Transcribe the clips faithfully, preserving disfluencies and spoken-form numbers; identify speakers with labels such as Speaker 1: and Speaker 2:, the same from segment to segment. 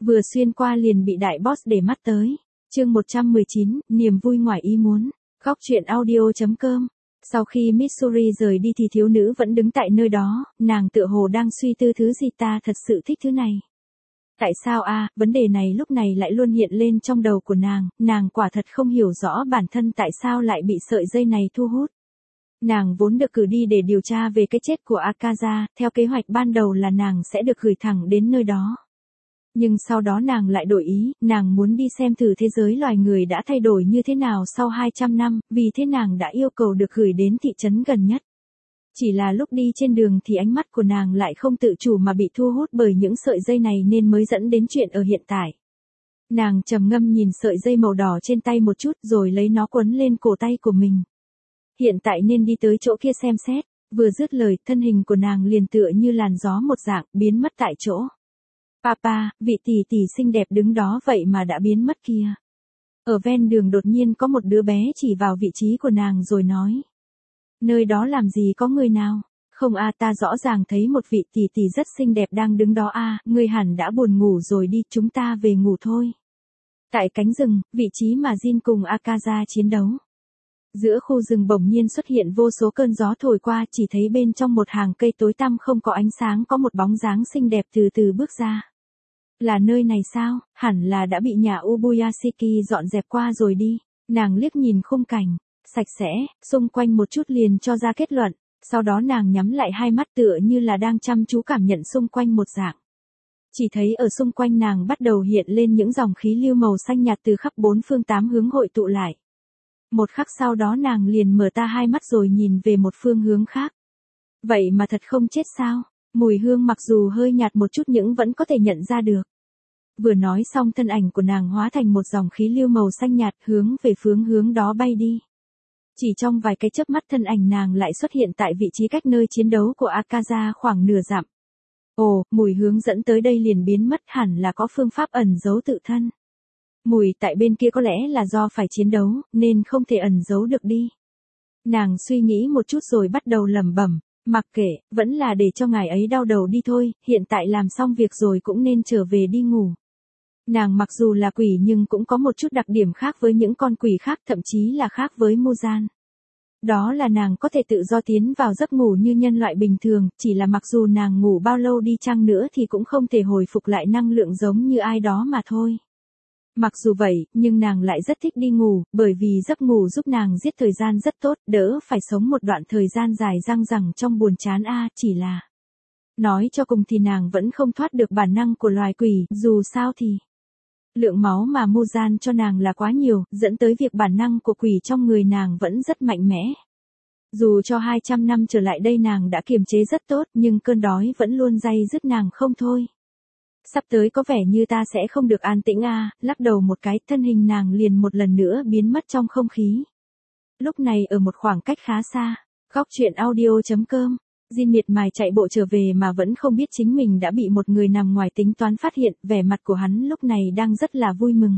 Speaker 1: Vừa xuyên qua liền bị đại boss để mắt tới. Chương một trăm mười chín, niềm vui ngoài ý muốn. Góc truyện audio chấm com. Sau khi Missouri rời đi thì thiếu nữ vẫn đứng tại nơi đó, nàng tựa hồ đang suy tư thứ gì ta thật sự thích thứ này. Tại sao a, vấn đề này lúc này lại luôn hiện lên trong đầu của nàng, nàng quả thật không hiểu rõ bản thân tại sao lại bị sợi dây này thu hút. Nàng vốn được cử đi để điều tra về cái chết của Akaza, theo kế hoạch ban đầu là nàng sẽ được gửi thẳng đến nơi đó. Nhưng sau đó nàng lại đổi ý, nàng muốn đi xem thử thế giới loài người đã thay đổi như thế nào sau hai trăm năm, vì thế nàng đã yêu cầu được gửi đến thị trấn gần nhất. Chỉ là lúc đi trên đường thì ánh mắt của nàng lại không tự chủ mà bị thu hút bởi những sợi dây này nên mới dẫn đến chuyện ở hiện tại. Nàng trầm ngâm nhìn sợi dây màu đỏ trên tay một chút rồi lấy nó quấn lên cổ tay của mình. Hiện tại nên đi tới chỗ kia xem xét, vừa dứt lời thân hình của nàng liền tựa như làn gió một dạng biến mất tại chỗ. Papa, vị tỷ tỷ xinh đẹp đứng đó vậy mà đã biến mất kia. Ở ven đường đột nhiên có một đứa bé chỉ vào vị trí của nàng rồi nói. Nơi đó làm gì có người nào? Không a, ta rõ ràng thấy một vị tỷ tỷ rất xinh đẹp đang đứng đó a, ngươi hẳn đã buồn ngủ rồi đi, chúng ta về ngủ thôi. Tại cánh rừng, vị trí mà Jin cùng Akaza chiến đấu. Giữa khu rừng bỗng nhiên xuất hiện vô số cơn gió thổi qua, chỉ thấy bên trong một hàng cây tối tăm không có ánh sáng có một bóng dáng xinh đẹp từ từ bước ra. Là nơi này sao? Hẳn là đã bị nhà Ubuyashiki dọn dẹp qua rồi đi. Nàng liếc nhìn khung cảnh, sạch sẽ, xung quanh một chút liền cho ra kết luận, sau đó nàng nhắm lại hai mắt tựa như là đang chăm chú cảm nhận xung quanh một dạng. Chỉ thấy ở xung quanh nàng bắt đầu hiện lên những dòng khí lưu màu xanh nhạt từ khắp bốn phương tám hướng hội tụ lại. Một khắc sau đó nàng liền mở ta hai mắt rồi nhìn về một phương hướng khác. Vậy mà thật không chết sao? Mùi hương mặc dù hơi nhạt một chút nhưng vẫn có thể nhận ra được. Vừa nói xong thân ảnh của nàng hóa thành một dòng khí lưu màu xanh nhạt hướng về phương hướng đó bay đi. Chỉ trong vài cái chớp mắt thân ảnh nàng lại xuất hiện tại vị trí cách nơi chiến đấu của Akaza khoảng nửa dặm. Ồ, mùi hướng dẫn tới đây liền biến mất, hẳn là có phương pháp ẩn giấu tự thân. Mùi tại bên kia có lẽ là do phải chiến đấu, nên không thể ẩn giấu được đi. Nàng suy nghĩ một chút rồi bắt đầu lẩm bẩm, mặc kệ, vẫn là để cho ngài ấy đau đầu đi thôi, hiện tại làm xong việc rồi cũng nên trở về đi ngủ. Nàng mặc dù là quỷ nhưng cũng có một chút đặc điểm khác với những con quỷ khác, thậm chí là khác với Muzan. Đó là nàng có thể tự do tiến vào giấc ngủ như nhân loại bình thường, chỉ là mặc dù nàng ngủ bao lâu đi chăng nữa thì cũng không thể hồi phục lại năng lượng giống như ai đó mà thôi. Mặc dù vậy, nhưng nàng lại rất thích đi ngủ, bởi vì giấc ngủ giúp nàng giết thời gian rất tốt, đỡ phải sống một đoạn thời gian dài dằng dặc trong buồn chán a, chỉ là. Nói cho cùng thì nàng vẫn không thoát được bản năng của loài quỷ, dù sao thì. Lượng máu mà Muzan cho nàng là quá nhiều, dẫn tới việc bản năng của quỷ trong người nàng vẫn rất mạnh mẽ. Dù cho hai trăm năm trở lại đây nàng đã kiềm chế rất tốt, nhưng cơn đói vẫn luôn day dứt nàng không thôi. Sắp tới có vẻ như ta sẽ không được an tĩnh a, lắc đầu một cái, thân hình nàng liền một lần nữa biến mất trong không khí. Lúc này ở một khoảng cách khá xa, góc truyện audio chấm com, Jin miệt mài chạy bộ trở về mà vẫn không biết chính mình đã bị một người nằm ngoài tính toán phát hiện, vẻ mặt của hắn lúc này đang rất là vui mừng.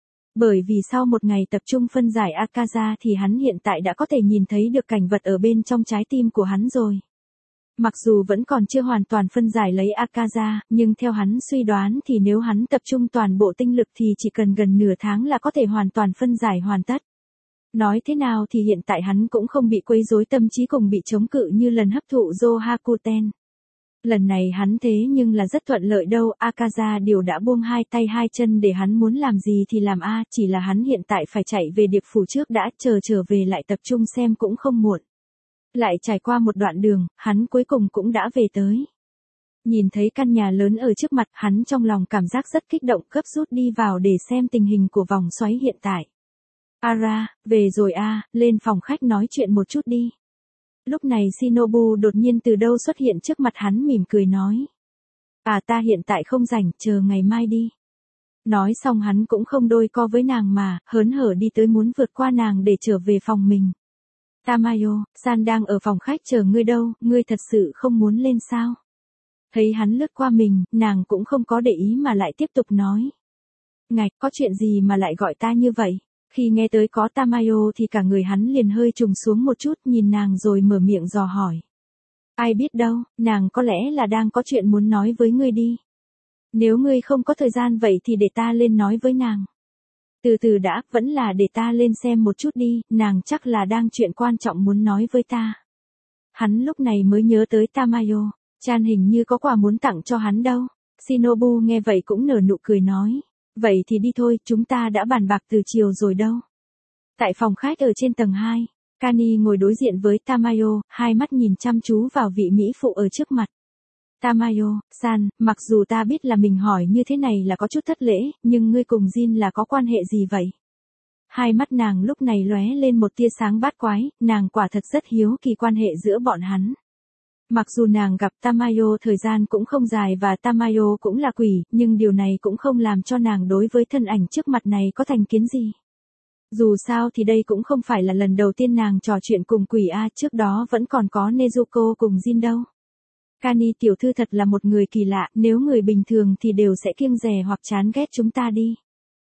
Speaker 1: Bởi vì sau một ngày tập trung phân giải Akaza thì hắn hiện tại đã có thể nhìn thấy được cảnh vật ở bên trong trái tim của hắn rồi. Mặc dù vẫn còn chưa hoàn toàn phân giải lấy Akaza, nhưng theo hắn suy đoán thì nếu hắn tập trung toàn bộ tinh lực thì chỉ cần gần nửa tháng là có thể hoàn toàn phân giải hoàn tất. Nói thế nào thì hiện tại hắn cũng không bị quấy rối tâm trí cùng bị chống cự như lần hấp thụ Zohakuten. Lần này hắn thế nhưng là rất thuận lợi đâu, Akaza đều đã buông hai tay hai chân để hắn muốn làm gì thì làm a, chỉ là hắn hiện tại phải chạy về điệp phủ trước đã, chờ trở về lại tập trung xem cũng không muộn. Lại trải qua một đoạn đường, hắn cuối cùng cũng đã về tới. Nhìn thấy căn nhà lớn ở trước mặt, hắn trong lòng cảm giác rất kích động, gấp rút đi vào để xem tình hình của vòng xoáy hiện tại. Ara, về rồi a, lên phòng khách nói chuyện một chút đi. Lúc này Shinobu đột nhiên từ đâu xuất hiện trước mặt hắn mỉm cười nói. À ta hiện tại không rảnh, chờ ngày mai đi. Nói xong hắn cũng không đôi co với nàng mà, hớn hở đi tới muốn vượt qua nàng để trở về phòng mình. Tamayo, San đang ở phòng khách chờ ngươi đâu, ngươi thật sự không muốn lên sao? Thấy hắn lướt qua mình, nàng cũng không có để ý mà lại tiếp tục nói. Ngạch, có chuyện gì mà lại gọi ta như vậy? Khi nghe tới có Tamayo thì cả người hắn liền hơi trùng xuống một chút, nhìn nàng rồi mở miệng dò hỏi. Ai biết đâu, nàng có lẽ là đang có chuyện muốn nói với ngươi đi. Nếu ngươi không có thời gian vậy thì để ta lên nói với nàng. Từ từ đã, vẫn là để ta lên xem một chút đi, nàng chắc là đang chuyện quan trọng muốn nói với ta. Hắn lúc này mới nhớ tới Tamayo, Chan hình như có quà muốn tặng cho hắn đâu. Shinobu nghe vậy cũng nở nụ cười nói, vậy thì đi thôi, chúng ta đã bàn bạc từ chiều rồi đâu. Tại phòng khách ở trên tầng hai, Kani ngồi đối diện với Tamayo, hai mắt nhìn chăm chú vào vị mỹ phụ ở trước mặt. Tamayo, san, mặc dù ta biết là mình hỏi như thế này là có chút thất lễ, nhưng ngươi cùng Jin là có quan hệ gì vậy? Hai mắt nàng lúc này lóe lên một tia sáng bát quái, nàng quả thật rất hiếu kỳ quan hệ giữa bọn hắn. Mặc dù nàng gặp Tamayo thời gian cũng không dài và Tamayo cũng là quỷ, nhưng điều này cũng không làm cho nàng đối với thân ảnh trước mặt này có thành kiến gì. Dù sao thì đây cũng không phải là lần đầu tiên nàng trò chuyện cùng quỷ A, trước đó vẫn còn có Nezuko cùng Jin đâu. Kani tiểu thư thật là một người kỳ lạ, nếu người bình thường thì đều sẽ kiêng dè hoặc chán ghét chúng ta đi.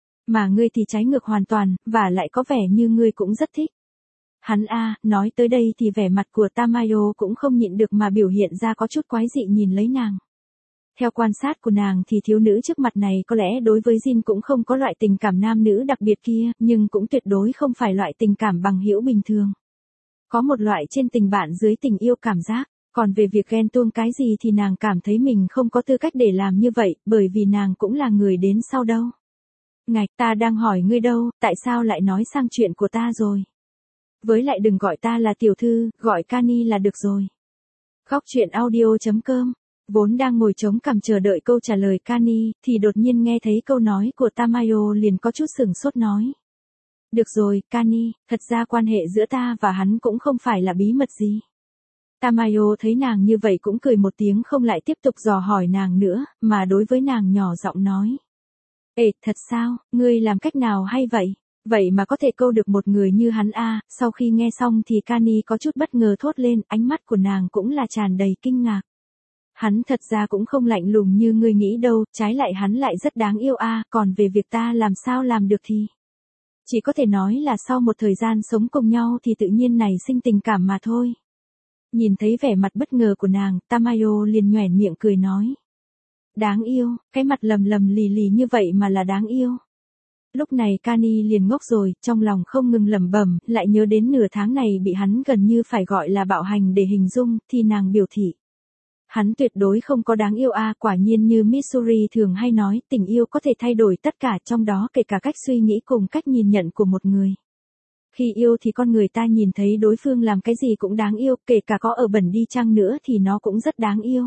Speaker 1: Mà ngươi thì trái ngược hoàn toàn, và lại có vẻ như ngươi cũng rất thích. Hắn a, nói tới đây thì vẻ mặt của Tamayo cũng không nhịn được mà biểu hiện ra có chút quái dị nhìn lấy nàng. Theo quan sát của nàng thì thiếu nữ trước mặt này có lẽ đối với Jin cũng không có loại tình cảm nam nữ đặc biệt kia, nhưng cũng tuyệt đối không phải loại tình cảm bằng hữu bình thường. Có một loại trên tình bạn dưới tình yêu cảm giác, còn về việc ghen tuông cái gì thì nàng cảm thấy mình không có tư cách để làm như vậy, bởi vì nàng cũng là người đến sau đâu. Ngạch, ta đang hỏi ngươi đâu, tại sao lại nói sang chuyện của ta rồi? Với lại đừng gọi ta là tiểu thư, gọi Kani là được rồi. Góc truyện audio chấm com. Vốn đang ngồi trống cằm chờ đợi câu trả lời Kani, thì đột nhiên nghe thấy câu nói của Tamayo liền có chút sửng sốt nói. Được rồi, Kani, thật ra quan hệ giữa ta và hắn cũng không phải là bí mật gì. Tamayo thấy nàng như vậy cũng cười một tiếng không lại tiếp tục dò hỏi nàng nữa, mà đối với nàng nhỏ giọng nói. Ê, thật sao, ngươi làm cách nào hay vậy? Vậy mà có thể câu được một người như hắn a. Sau khi nghe xong thì Kani có chút bất ngờ thốt lên, ánh mắt của nàng cũng là tràn đầy kinh ngạc. Hắn thật ra cũng không lạnh lùng như ngươi nghĩ đâu, trái lại hắn lại rất đáng yêu a. Còn về việc ta làm sao làm được thì chỉ có thể nói là sau một thời gian sống cùng nhau thì tự nhiên nảy sinh tình cảm mà thôi. Nhìn thấy vẻ mặt bất ngờ của nàng, Tamayo liền nhoẻn miệng cười nói. Đáng yêu, cái mặt lầm lầm lì lì như vậy mà là đáng yêu. Lúc này Kani liền ngốc rồi, trong lòng không ngừng lẩm bẩm, lại nhớ đến nửa tháng này bị hắn gần như phải gọi là bạo hành để hình dung, thì nàng biểu thị. Hắn tuyệt đối không có đáng yêu a, quả nhiên như Missouri thường hay nói, tình yêu có thể thay đổi tất cả, trong đó kể cả cách suy nghĩ cùng cách nhìn nhận của một người. Khi yêu thì con người ta nhìn thấy đối phương làm cái gì cũng đáng yêu, kể cả có ở bẩn đi chăng nữa thì nó cũng rất đáng yêu.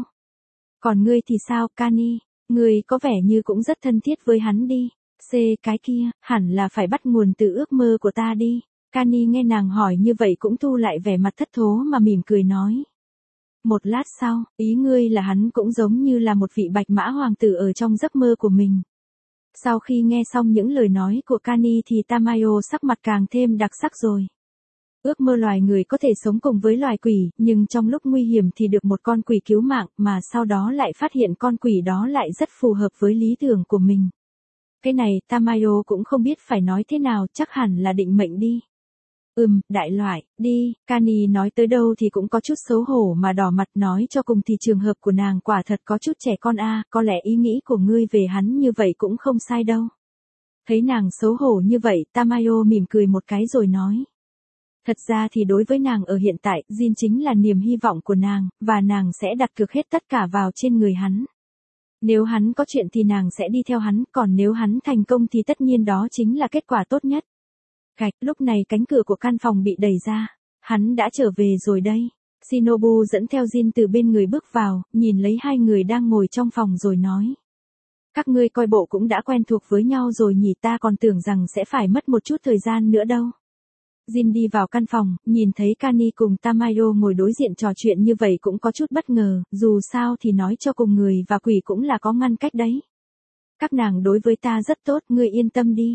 Speaker 1: Còn ngươi thì sao, Kani? Ngươi có vẻ như cũng rất thân thiết với hắn đi. C, cái kia, hẳn là phải bắt nguồn từ ước mơ của ta đi. Kani nghe nàng hỏi như vậy cũng thu lại vẻ mặt thất thố mà mỉm cười nói. Một lát sau, ý ngươi là hắn cũng giống như là một vị bạch mã hoàng tử ở trong giấc mơ của mình. Sau khi nghe xong những lời nói của Kani thì Tamayo sắc mặt càng thêm đặc sắc rồi. Ước mơ loài người có thể sống cùng với loài quỷ, nhưng trong lúc nguy hiểm thì được một con quỷ cứu mạng, mà sau đó lại phát hiện con quỷ đó lại rất phù hợp với lý tưởng của mình. Cái này Tamayo cũng không biết phải nói thế nào, chắc hẳn là định mệnh đi. Ừm, đại loại, đi, Kani nói tới đâu thì cũng có chút xấu hổ mà đỏ mặt, nói cho cùng thì trường hợp của nàng quả thật có chút trẻ con a, có lẽ ý nghĩ của ngươi về hắn như vậy cũng không sai đâu. Thấy nàng xấu hổ như vậy, Tamayo mỉm cười một cái rồi nói. Thật ra thì đối với nàng ở hiện tại, Jin chính là niềm hy vọng của nàng, và nàng sẽ đặt cược hết tất cả vào trên người hắn. Nếu hắn có chuyện thì nàng sẽ đi theo hắn, còn nếu hắn thành công thì tất nhiên đó chính là kết quả tốt nhất. Gạch, lúc này cánh cửa của căn phòng bị đẩy ra. Hắn đã trở về rồi đây. Shinobu dẫn theo Jin từ bên người bước vào, nhìn lấy hai người đang ngồi trong phòng rồi nói. Các ngươi coi bộ cũng đã quen thuộc với nhau rồi nhỉ, ta còn tưởng rằng sẽ phải mất một chút thời gian nữa đâu. Jin đi vào căn phòng, nhìn thấy Kani cùng Tamayo ngồi đối diện trò chuyện như vậy cũng có chút bất ngờ, dù sao thì nói cho cùng người và quỷ cũng là có ngăn cách đấy. Các nàng đối với ta rất tốt, ngươi yên tâm đi.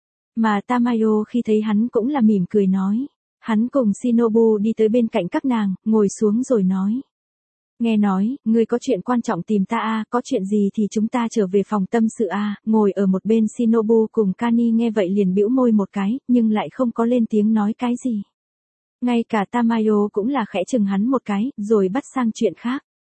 Speaker 1: Mà Tamayo khi thấy hắn cũng là mỉm cười nói. Hắn cùng Shinobu đi tới bên cạnh các nàng, ngồi xuống rồi nói. Nghe nói, ngươi có chuyện quan trọng tìm ta a, có chuyện gì thì chúng ta trở về phòng tâm sự a. Ngồi ở một bên Shinobu cùng Kani nghe vậy liền bĩu môi một cái, nhưng lại không có lên tiếng nói cái gì. Ngay cả Tamayo cũng là khẽ chừng hắn một cái, rồi bắt sang chuyện khác.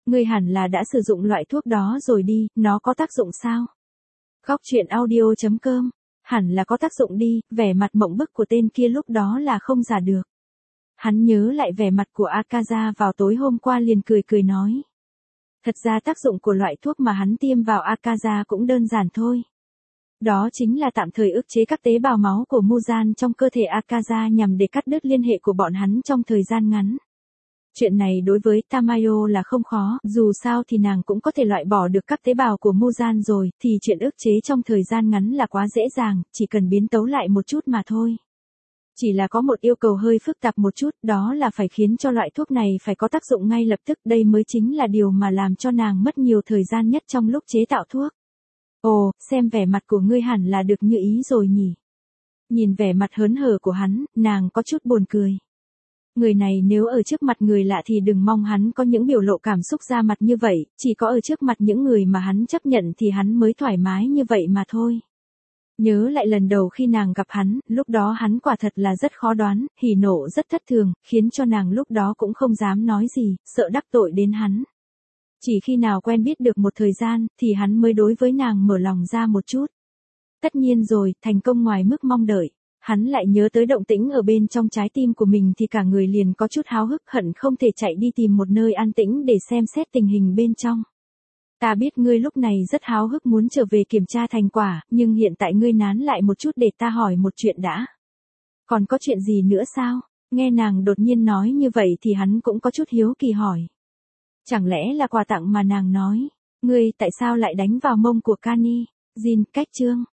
Speaker 1: Ngươi hẳn là đã sử dụng loại thuốc đó rồi đi, nó có tác dụng sao? Khóc chuyện audio chấm com. Hẳn là có tác dụng đi, vẻ mặt mộng bức của tên kia lúc đó là không giả được. Hắn nhớ lại vẻ mặt của Akaza vào tối hôm qua liền cười cười nói. Thật ra tác dụng của loại thuốc mà hắn tiêm vào Akaza cũng đơn giản thôi. Đó chính là tạm thời ức chế các tế bào máu của Muzan trong cơ thể Akaza nhằm để cắt đứt liên hệ của bọn hắn trong thời gian ngắn. Chuyện này đối với Tamayo là không khó, dù sao thì nàng cũng có thể loại bỏ được các tế bào của Muzan rồi, thì chuyện ức chế trong thời gian ngắn là quá dễ dàng, chỉ cần biến tấu lại một chút mà thôi. Chỉ là có một yêu cầu hơi phức tạp một chút, đó là phải khiến cho loại thuốc này phải có tác dụng ngay lập tức, đây mới chính là điều mà làm cho nàng mất nhiều thời gian nhất trong lúc chế tạo thuốc. Ồ, xem vẻ mặt của ngươi hẳn là được như ý rồi nhỉ. Nhìn vẻ mặt hớn hở của hắn, nàng có chút buồn cười. Người này nếu ở trước mặt người lạ thì đừng mong hắn có những biểu lộ cảm xúc ra mặt như vậy, chỉ có ở trước mặt những người mà hắn chấp nhận thì hắn mới thoải mái như vậy mà thôi. Nhớ lại lần đầu khi nàng gặp hắn, lúc đó hắn quả thật là rất khó đoán, hỉ nộ rất thất thường, khiến cho nàng lúc đó cũng không dám nói gì, sợ đắc tội đến hắn. Chỉ khi nào quen biết được một thời gian, thì hắn mới đối với nàng mở lòng ra một chút. Tất nhiên rồi, thành công ngoài mức mong đợi. Hắn lại nhớ tới động tĩnh ở bên trong trái tim của mình thì cả người liền có chút háo hức hận không thể chạy đi tìm một nơi an tĩnh để xem xét tình hình bên trong. Ta biết ngươi lúc này rất háo hức muốn trở về kiểm tra thành quả, nhưng hiện tại ngươi nán lại một chút để ta hỏi một chuyện đã. Còn có chuyện gì nữa sao? Nghe nàng đột nhiên nói như vậy thì hắn cũng có chút hiếu kỳ hỏi. Chẳng lẽ là quà tặng mà nàng nói? Ngươi tại sao lại đánh vào mông của Kani? Jin, cách chương.